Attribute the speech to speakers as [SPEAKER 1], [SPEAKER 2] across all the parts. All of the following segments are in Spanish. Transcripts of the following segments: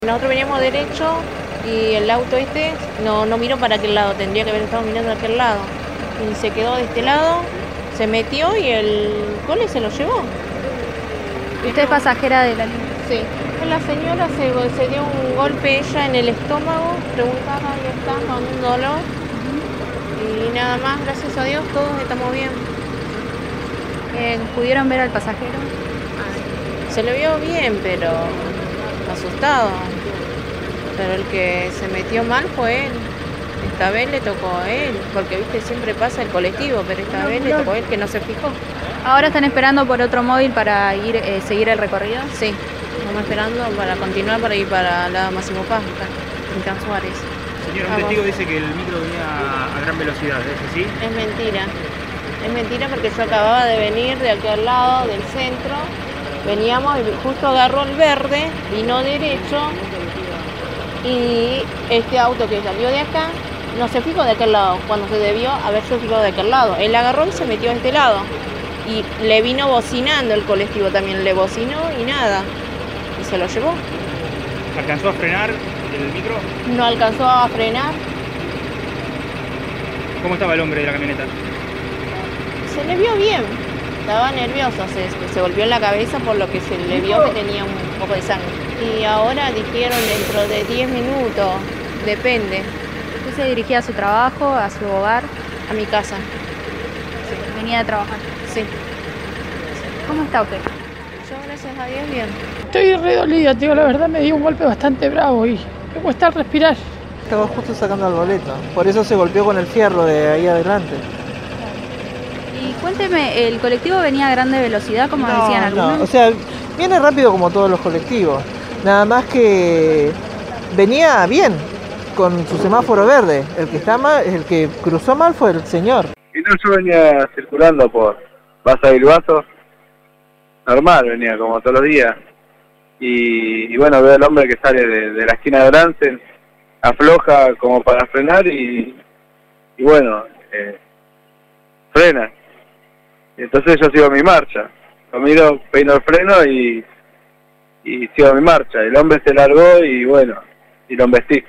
[SPEAKER 1] Nosotros veníamos derecho y el auto no miró para aquel lado, tendría que haber estado mirando a aquel lado. Y se quedó de este lado, se metió y el cole se lo llevó.
[SPEAKER 2] ¿Usted es pasajera de la línea?
[SPEAKER 1] Sí. La señora se dio un golpe ella en el estómago, preguntaba, ahí está, con un dolor. Y nada más, gracias a Dios, todos estamos bien.
[SPEAKER 2] ¿Pudieron ver al pasajero?
[SPEAKER 1] Se le vio bien, pero asustado. Pero el que se metió mal fue él. Esta vez le tocó a él, porque viste, siempre pasa el colectivo, pero esta vez le tocó a él que no se fijó.
[SPEAKER 2] ¿Ahora están esperando por otro móvil para seguir el recorrido?
[SPEAKER 1] Sí, estamos esperando para continuar para ir para la Máximo Paz, en Can Suárez.
[SPEAKER 3] Señor, un testigo dice que el micro venía a gran velocidad, ¿es así?
[SPEAKER 1] Es mentira. Es mentira porque yo acababa de venir de aquí al lado, del centro. Veníamos y justo agarró el verde, vino derecho y este auto que salió de acá no se fijó de aquel lado, cuando se debió haberse fijado de aquel lado. Él agarró y se metió a este lado y le vino bocinando el colectivo también, le bocinó y nada, y se lo llevó.
[SPEAKER 3] ¿Alcanzó a frenar el micro?
[SPEAKER 1] No alcanzó a frenar.
[SPEAKER 3] ¿Cómo estaba el hombre de la camioneta?
[SPEAKER 1] Se le vio bien, estaba nervioso, se golpeó en la cabeza por lo que se le vio que tenía un poco de sangre. Y ahora dijeron dentro de 10 minutos, depende.
[SPEAKER 2] ¿Usted se dirigía a su trabajo, a su hogar?
[SPEAKER 1] A mi casa.
[SPEAKER 2] Sí. ¿Venía de trabajar?
[SPEAKER 1] Sí.
[SPEAKER 2] ¿Cómo está usted?
[SPEAKER 1] Yo, gracias a Dios, bien.
[SPEAKER 4] Estoy re dolida, tío, la verdad me dio un golpe bastante bravo y me cuesta respirar.
[SPEAKER 5] Estaba justo sacando el boleto, por eso se golpeó con el fierro de ahí adelante.
[SPEAKER 2] Y cuénteme, ¿el colectivo venía a grande velocidad, como decían algunos?
[SPEAKER 5] No, o sea, viene rápido como todos los colectivos, nada más que venía bien, con su semáforo verde. El que está mal, el que cruzó mal fue el señor.
[SPEAKER 6] Y no, yo venía circulando por Baza Bilbaso, normal, venía como todos los días. Y bueno, veo al hombre que sale de la esquina de Bransen, afloja como para frenar y bueno, frena. Entonces yo sigo mi marcha, lo miro, peino el freno y sigo mi marcha. El hombre se largó y bueno, y lo embestí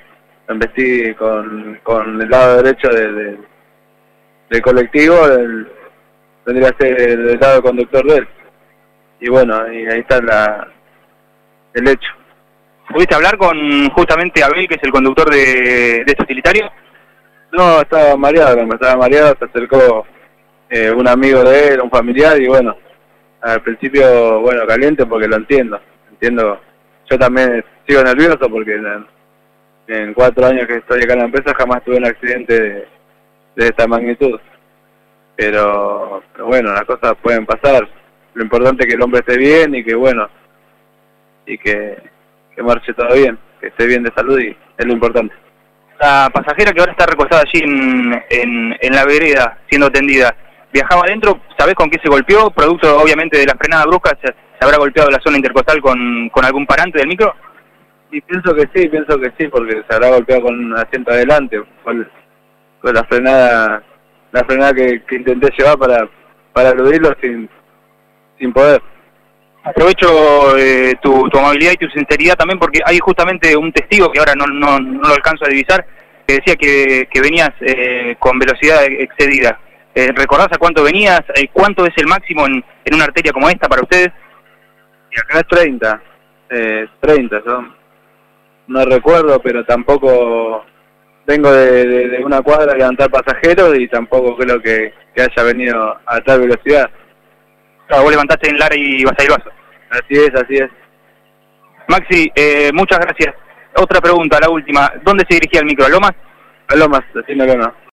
[SPEAKER 6] con el lado derecho del colectivo, tendría que ser el lado conductor de él. Y bueno, y ahí está el hecho.
[SPEAKER 3] ¿Pudiste hablar con justamente Abel, que es el conductor de este utilitario?
[SPEAKER 6] No, estaba mareado, se acercó un amigo de él, un familiar, y bueno, al principio, bueno, caliente porque lo entiendo, yo también sigo nervioso porque en 4 años que estoy acá en la empresa jamás tuve un accidente de esta magnitud, pero bueno, las cosas pueden pasar, lo importante es que el hombre esté bien y que bueno, y que marche todo bien, que esté bien de salud y es lo importante.
[SPEAKER 3] La pasajera que ahora está recostada allí en la vereda, siendo atendida, ¿viajaba adentro? ¿Sabés con qué se golpeó? Producto, obviamente, de la frenada brusca, ¿se habrá golpeado la zona intercostal con algún parante del micro?
[SPEAKER 6] Y pienso que sí, porque se habrá golpeado con un asiento adelante, con la frenada que intenté llevar para eludirlo sin poder.
[SPEAKER 3] Aprovecho tu amabilidad y tu sinceridad también porque hay justamente un testigo que ahora no lo alcanzo a divisar, que decía que venías con velocidad excedida. ¿Recordás a cuánto venías? ¿Cuánto es el máximo en una arteria como esta para ustedes?
[SPEAKER 6] Y acá es 30, yo no recuerdo, pero tampoco vengo de una cuadra a levantar pasajeros y tampoco creo que haya venido a tal velocidad.
[SPEAKER 3] Claro, vos levantaste en Lara y Baza Bilbaso.
[SPEAKER 6] Así es.
[SPEAKER 3] Maxi, muchas gracias. Otra pregunta, la última. ¿Dónde se dirigía el micro? ¿A Lomas?
[SPEAKER 6] A Lomas, destino Lomas.